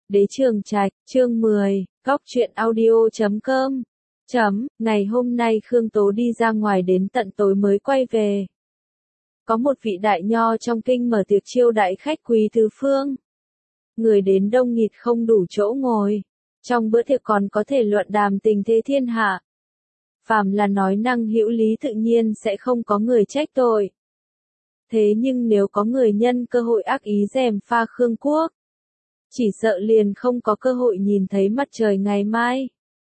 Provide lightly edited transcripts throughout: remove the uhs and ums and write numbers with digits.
Đế Trường Trạch, chương 10, Góc truyện audio.com. Ngày hôm nay Khương Tố đi ra ngoài đến tận tối mới quay về. Có một vị đại nho trong kinh mở tiệc chiêu đãi khách quý tứ phương. Người đến đông nghịt không đủ chỗ ngồi. Trong bữa tiệc còn có thể luận đàm tình thế thiên hạ. Phàm là nói năng hữu lý tự nhiên sẽ không có người trách tội. Thế nhưng nếu có người nhân cơ hội ác ý gièm pha Khương Quốc, chỉ sợ liền không có cơ hội nhìn thấy mặt trời ngày mai.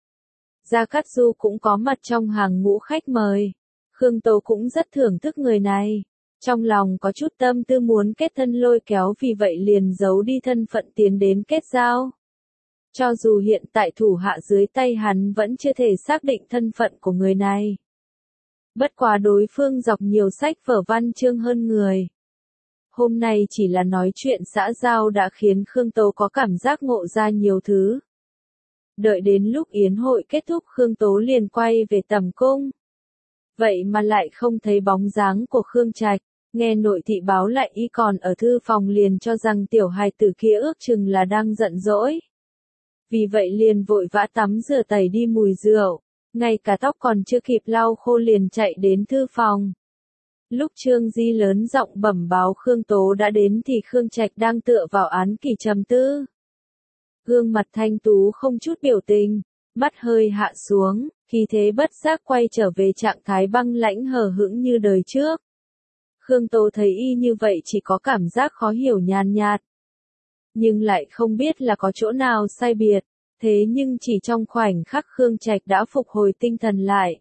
Gia Cát Du cũng có mặt trong hàng ngũ khách mời. Khương Tố cũng rất thưởng thức người này. Trong lòng có chút tâm tư muốn kết thân lôi kéo, vì vậy liền giấu đi thân phận tiến đến kết giao. Cho dù hiện tại thủ hạ dưới tay hắn vẫn chưa thể xác định thân phận của người này. Bất quá đối phương đọc nhiều sách vở văn chương hơn người. Hôm nay chỉ là nói chuyện xã giao đã khiến Khương Tố có cảm giác ngộ ra nhiều thứ. Đợi đến lúc yến hội kết thúc Khương Tố liền quay về tầm cung. Vậy mà lại không thấy bóng dáng của Khương Trạch, nghe nội thị báo lại y còn ở thư phòng liền cho rằng tiểu hài tử kia ước chừng là đang giận dỗi. Vì vậy liền vội vã tắm rửa tẩy đi mùi rượu, ngay cả tóc còn chưa kịp lau khô liền chạy đến thư phòng. Lúc Trương Di lớn giọng bẩm báo Khương Tố đã đến thì Khương Trạch đang tựa vào án kỷ trầm tư. Gương mặt thanh tú không chút biểu tình, mắt hơi hạ xuống, khí thế bất giác quay trở về trạng thái băng lãnh hờ hững như đời trước. Khương Tố thấy y như vậy chỉ có cảm giác khó hiểu nhàn nhạt. Nhưng lại không biết là có chỗ nào sai biệt, thế nhưng chỉ trong khoảnh khắc Khương Trạch đã phục hồi tinh thần lại.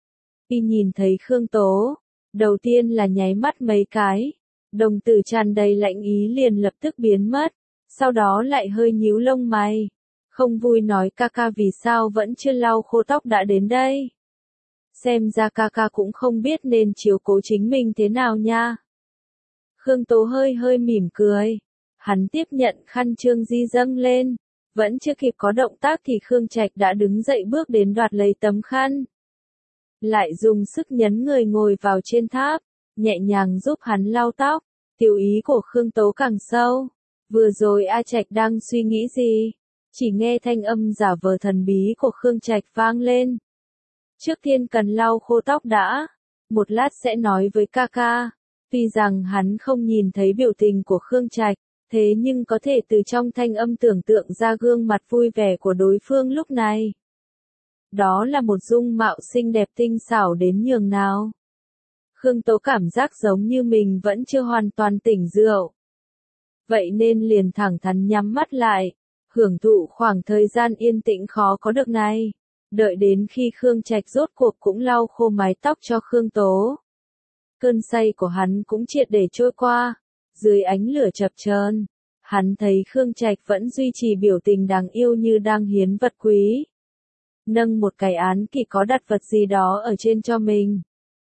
Y nhìn thấy Khương Tố, đầu tiên là nháy mắt mấy cái, đồng tử tràn đầy lạnh ý liền lập tức biến mất, sau đó lại hơi nhíu lông mày, không vui nói ca ca vì sao vẫn chưa lau khô tóc đã đến đây. Xem ra ca ca cũng không biết nên chiếu cố chính mình thế nào nha. Khương Tố hơi mỉm cười, hắn tiếp nhận khăn Trương Di dâng lên, vẫn chưa kịp có động tác thì Khương Trạch đã đứng dậy bước đến đoạt lấy tấm khăn. Lại dùng sức nhấn người ngồi vào trên tháp, nhẹ nhàng giúp hắn lau tóc, tiểu ý của Khương Tố càng sâu. Vừa rồi A Trạch đang suy nghĩ gì? Chỉ nghe thanh âm giả vờ thần bí của Khương Trạch vang lên. Trước tiên cần lau khô tóc đã, một lát sẽ nói với ca ca. Tuy rằng hắn không nhìn thấy biểu tình của Khương Trạch, thế nhưng có thể từ trong thanh âm tưởng tượng ra gương mặt vui vẻ của đối phương lúc này. Đó là một dung mạo xinh đẹp tinh xảo đến nhường nào. Khương Tố cảm giác giống như mình vẫn chưa hoàn toàn tỉnh rượu. Vậy nên liền thẳng thắn nhắm mắt lại, hưởng thụ khoảng thời gian yên tĩnh khó có được này. Đợi đến khi Khương Trạch rốt cuộc cũng lau khô mái tóc cho Khương Tố. Cơn say của hắn cũng triệt để trôi qua. Dưới ánh lửa chập chờn, hắn thấy Khương Trạch vẫn duy trì biểu tình đáng yêu như đang hiến vật quý. Nâng một cái án kỷ có đặt vật gì đó ở trên cho mình.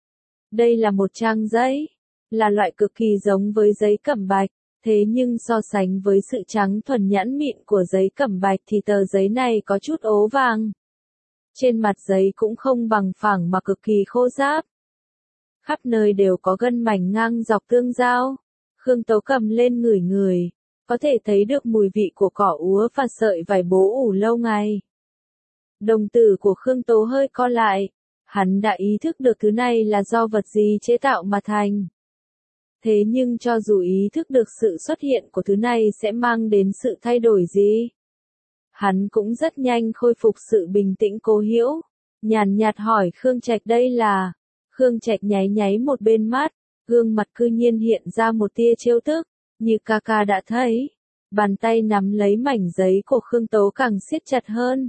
Đây là một trang giấy, là loại cực kỳ giống với giấy cẩm bạch, thế nhưng so sánh với sự trắng thuần nhẵn mịn của giấy cẩm bạch thì tờ giấy này có chút ố vàng. Trên mặt giấy cũng không bằng phẳng mà cực kỳ khô ráp. Khắp nơi đều có gân mảnh ngang dọc tương giao. Khương Tố cầm lên ngửi ngửi, có thể thấy được mùi vị của cỏ úa và sợi vải bố ủ lâu ngày. Đồng tử của Khương Tố hơi co lại, hắn đã ý thức được thứ này là do vật gì chế tạo mà thành. Thế nhưng cho dù ý thức được sự xuất hiện của thứ này sẽ mang đến sự thay đổi gì, hắn cũng rất nhanh khôi phục sự bình tĩnh cố hữu, nhàn nhạt hỏi Khương Trạch đây là. Khương Trạch nháy một bên mắt, gương mặt cư nhiên hiện ra một tia trêu tức, như ca ca đã thấy. Bàn tay nắm lấy mảnh giấy của Khương Tố càng siết chặt hơn.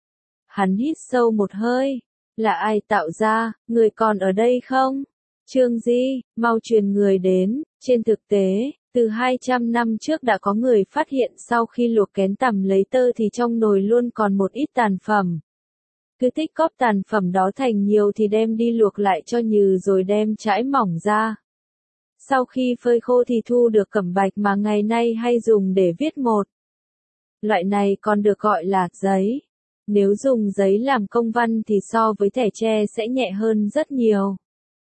Hắn hít sâu một hơi, là ai tạo ra, người còn ở đây không? Trương Di, mau truyền người đến. Trên thực tế, từ 200 năm trước đã có người phát hiện sau khi luộc kén tằm lấy tơ thì trong nồi luôn còn một ít tàn phẩm. Cứ tích cóp tàn phẩm đó thành nhiều thì đem đi luộc lại cho nhừ rồi đem trải mỏng ra. Sau khi phơi khô thì thu được cẩm bạch mà ngày nay hay dùng để viết một. Loại này còn được gọi là giấy. Nếu dùng giấy làm công văn thì so với thẻ tre sẽ nhẹ hơn rất nhiều.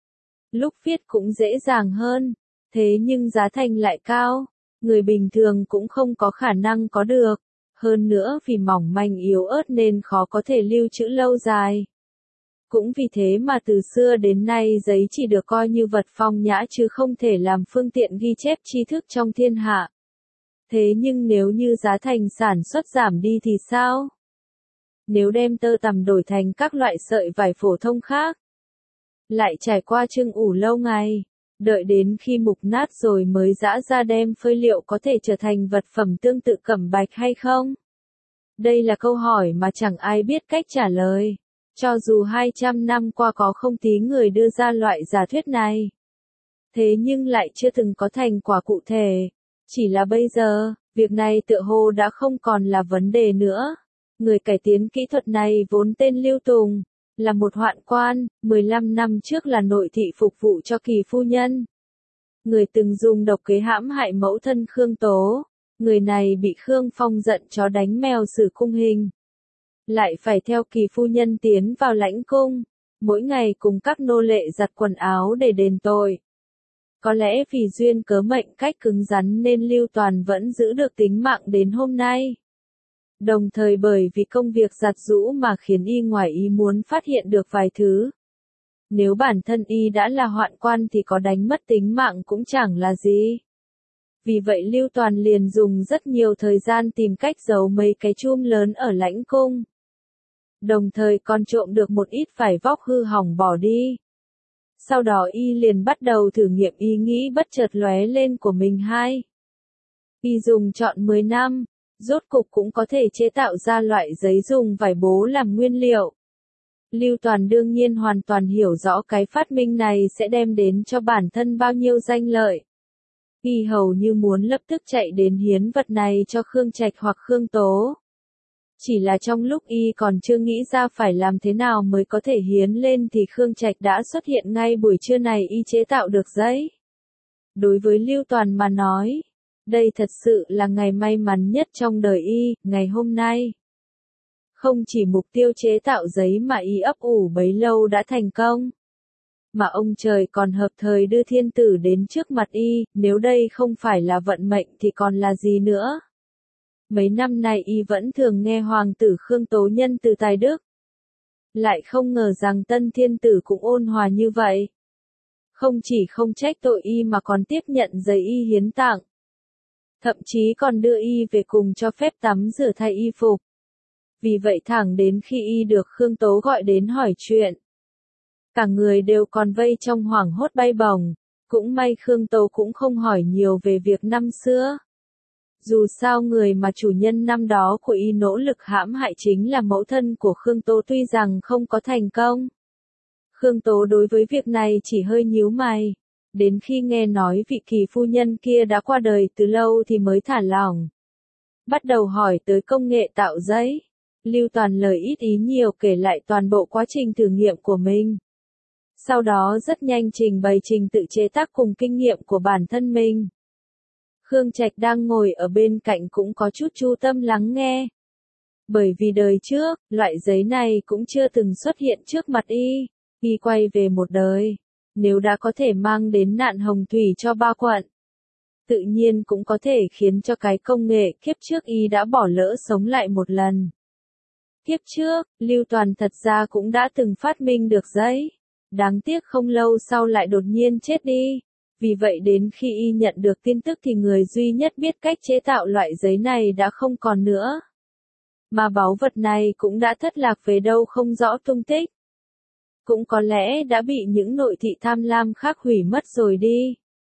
Lúc viết cũng dễ dàng hơn, thế nhưng giá thành lại cao, người bình thường cũng không có khả năng có được. Hơn nữa vì mỏng manh yếu ớt nên khó có thể lưu trữ lâu dài. Cũng vì thế mà từ xưa đến nay giấy chỉ được coi như vật phong nhã chứ không thể làm phương tiện ghi chép tri thức trong thiên hạ. Thế nhưng nếu như giá thành sản xuất giảm đi thì sao? Nếu đem tơ tằm đổi thành các loại sợi vải phổ thông khác, lại trải qua chưng ủ lâu ngày, đợi đến khi mục nát rồi mới giã ra đem phơi liệu có thể trở thành vật phẩm tương tự cẩm bạch hay không? Đây là câu hỏi mà chẳng ai biết cách trả lời. Cho dù 200 năm qua có không tí người đưa ra loại giả thuyết này. Thế nhưng lại chưa từng có thành quả cụ thể. Chỉ là bây giờ, việc này tựa hồ đã không còn là vấn đề nữa. Người cải tiến kỹ thuật này vốn tên Lưu Tùng, là một hoạn quan, 15 năm trước là nội thị phục vụ cho Kỳ phu nhân. Người từng dùng độc kế hãm hại mẫu thân Khương Tố. Người này bị Khương Phong giận chó đánh mèo xử cung hình. Lại phải theo Kỳ phu nhân tiến vào lãnh cung, mỗi ngày cùng các nô lệ giặt quần áo để đền tội. Có lẽ vì duyên cớ mệnh cách cứng rắn nên Lưu Toàn vẫn giữ được tính mạng đến hôm nay. Đồng thời bởi vì công việc giặt giũ mà khiến y ngoài ý muốn phát hiện được vài thứ. Nếu bản thân y đã là hoạn quan thì có đánh mất tính mạng cũng chẳng là gì. Vì vậy Lưu Toàn liền dùng rất nhiều thời gian tìm cách giấu mấy cái chum lớn ở lãnh cung. Đồng thời còn trộm được một ít vải vóc hư hỏng bỏ đi. Sau đó y liền bắt đầu thử nghiệm ý nghĩ bất chợt lóe lên của mình Y dùng trọn 10 năm, rốt cục cũng có thể chế tạo ra loại giấy dùng vải bố làm nguyên liệu. Lưu Toàn đương nhiên hoàn toàn hiểu rõ cái phát minh này sẽ đem đến cho bản thân bao nhiêu danh lợi. Y hầu như muốn lập tức chạy đến hiến vật này cho Khương Trạch hoặc Khương Tố. Chỉ là trong lúc y còn chưa nghĩ ra phải làm thế nào mới có thể hiến lên thì Khương Trạch đã xuất hiện ngay buổi trưa này y chế tạo được giấy. Đối với Lưu Toàn mà nói, đây thật sự là ngày may mắn nhất trong đời y, ngày hôm nay. Không chỉ mục tiêu chế tạo giấy mà y ấp ủ bấy lâu đã thành công. Mà ông trời còn hợp thời đưa thiên tử đến trước mặt y, nếu đây không phải là vận mệnh thì còn là gì nữa. Mấy năm nay y vẫn thường nghe hoàng tử Khương Tố nhân từ tài đức. Lại không ngờ rằng tân thiên tử cũng ôn hòa như vậy. Không chỉ không trách tội y mà còn tiếp nhận giấy y hiến tặng. Thậm chí còn đưa y về cùng cho phép tắm rửa thay y phục. Vì vậy thẳng đến khi y được Khương Tố gọi đến hỏi chuyện. Cả người đều còn vây trong hoảng hốt bay bổng. Cũng may Khương Tố cũng không hỏi nhiều về việc năm xưa. Dù sao người mà chủ nhân năm đó của y nỗ lực hãm hại chính là mẫu thân của Khương Tố tuy rằng không có thành công. Khương Tố đối với việc này chỉ hơi nhíu mày. Đến khi nghe nói vị Kỳ phu nhân kia đã qua đời từ lâu thì mới thả lỏng. Bắt đầu hỏi tới công nghệ tạo giấy. Lưu Toàn lời ít ý nhiều kể lại toàn bộ quá trình thử nghiệm của mình. Sau đó rất nhanh trình bày trình tự chế tác cùng kinh nghiệm của bản thân mình. Khương Trạch đang ngồi ở bên cạnh cũng có chút chu tâm lắng nghe. Bởi vì đời trước, loại giấy này cũng chưa từng xuất hiện trước mặt y. Y quay về một đời. Nếu đã có thể mang đến nạn hồng thủy cho ba quận, tự nhiên cũng có thể khiến cho cái công nghệ kiếp trước y đã bỏ lỡ sống lại một lần. Kiếp trước, Lưu Toàn thật ra cũng đã từng phát minh được giấy. Đáng tiếc không lâu sau lại đột nhiên chết đi. Vì vậy đến khi y nhận được tin tức thì người duy nhất biết cách chế tạo loại giấy này đã không còn nữa. Mà báu vật này cũng đã thất lạc về đâu không rõ tung tích. Cũng có lẽ đã bị những nội thị tham lam khác hủy mất rồi đi.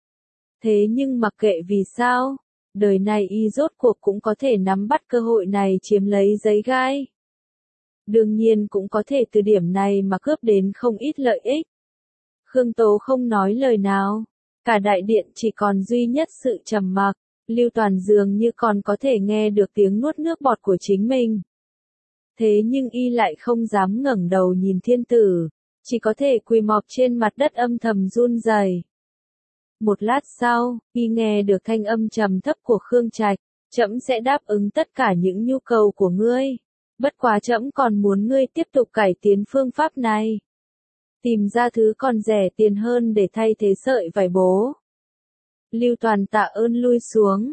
Thế nhưng mặc kệ vì sao, đời này y rốt cuộc cũng có thể nắm bắt cơ hội này chiếm lấy giấy gai. Đương nhiên cũng có thể từ điểm này mà cướp đến không ít lợi ích. Khương Tố không nói lời nào. Cả đại điện chỉ còn duy nhất sự trầm mặc. Lưu Toàn dường như còn có thể nghe được tiếng nuốt nước bọt của chính mình. Thế nhưng y lại không dám ngẩng đầu nhìn thiên tử. Chỉ có thể quỳ mọp trên mặt đất âm thầm run rẩy. Một lát sau, y nghe được thanh âm trầm thấp của Khương Trạch. Trẫm sẽ đáp ứng tất cả những nhu cầu của ngươi. Bất quá trẫm còn muốn ngươi tiếp tục cải tiến phương pháp này. Tìm ra thứ còn rẻ tiền hơn để thay thế sợi vải bố. Lưu Toàn tạ ơn lui xuống.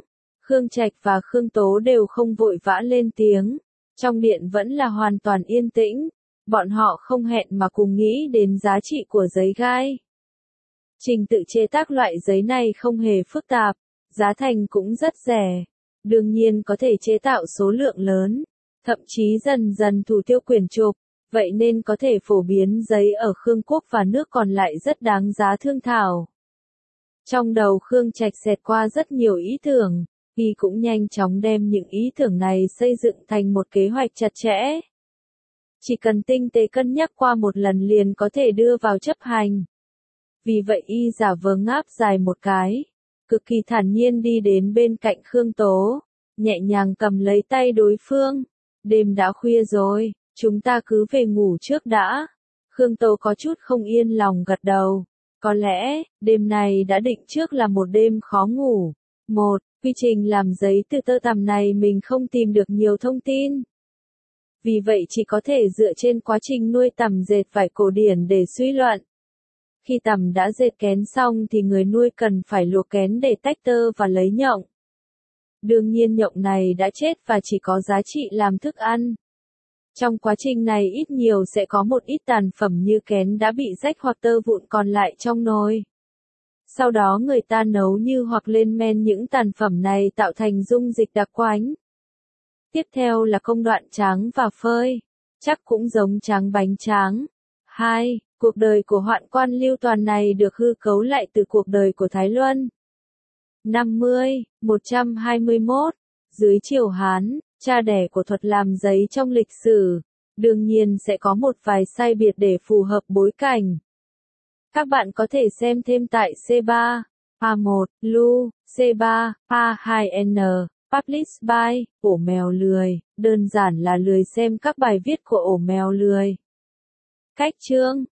Khương Trạch và Khương Tố đều không vội vã lên tiếng. Trong điện vẫn là hoàn toàn yên tĩnh. Bọn họ không hẹn mà cùng nghĩ đến giá trị của giấy gai. Trình tự chế tác loại giấy này không hề phức tạp, giá thành cũng rất rẻ. Đương nhiên có thể chế tạo số lượng lớn, thậm chí dần dần thủ tiêu quyển trục, vậy nên có thể phổ biến giấy ở Khương quốc và nước còn lại rất đáng giá thương thảo. Trong đầu Khương Trạch xẹt qua rất nhiều ý tưởng, y cũng nhanh chóng đem những ý tưởng này xây dựng thành một kế hoạch chặt chẽ. Chỉ cần tinh tế cân nhắc qua một lần liền có thể đưa vào chấp hành. Vì vậy y giả vờ ngáp dài một cái, cực kỳ thản nhiên đi đến bên cạnh Khương Tố, nhẹ nhàng cầm lấy tay đối phương. Đêm đã khuya rồi, chúng ta cứ về ngủ trước đã. Khương Tố có chút không yên lòng gật đầu. Có lẽ, đêm này đã định trước là một đêm khó ngủ. Quy trình làm giấy từ tơ tằm này mình không tìm được nhiều thông tin. Vì vậy chỉ có thể dựa trên quá trình nuôi tằm dệt vải cổ điển để suy luận. Khi tằm đã dệt kén xong thì người nuôi cần phải luộc kén để tách tơ và lấy nhộng. Đương nhiên nhộng này đã chết và chỉ có giá trị làm thức ăn. Trong quá trình này ít nhiều sẽ có một ít tàn phẩm như kén đã bị rách hoặc tơ vụn còn lại trong nồi. Sau đó người ta nấu như hoặc lên men những tàn phẩm này tạo thành dung dịch đặc quánh. Tiếp theo là công đoạn tráng và phơi, chắc cũng giống tráng bánh tráng. 2. Cuộc đời của hoạn quan Lưu Toàn này được hư cấu lại từ cuộc đời của Thái Luân. 121. Dưới triều Hán, cha đẻ của thuật làm giấy trong lịch sử, đương nhiên sẽ có một vài sai biệt để phù hợp bối cảnh. Các bạn có thể xem thêm tại C3, A1, Lu, C3, A2N, Published by, Ổ Mèo Lười, đơn giản là lười xem các bài viết của Ổ Mèo Lười. Cách chương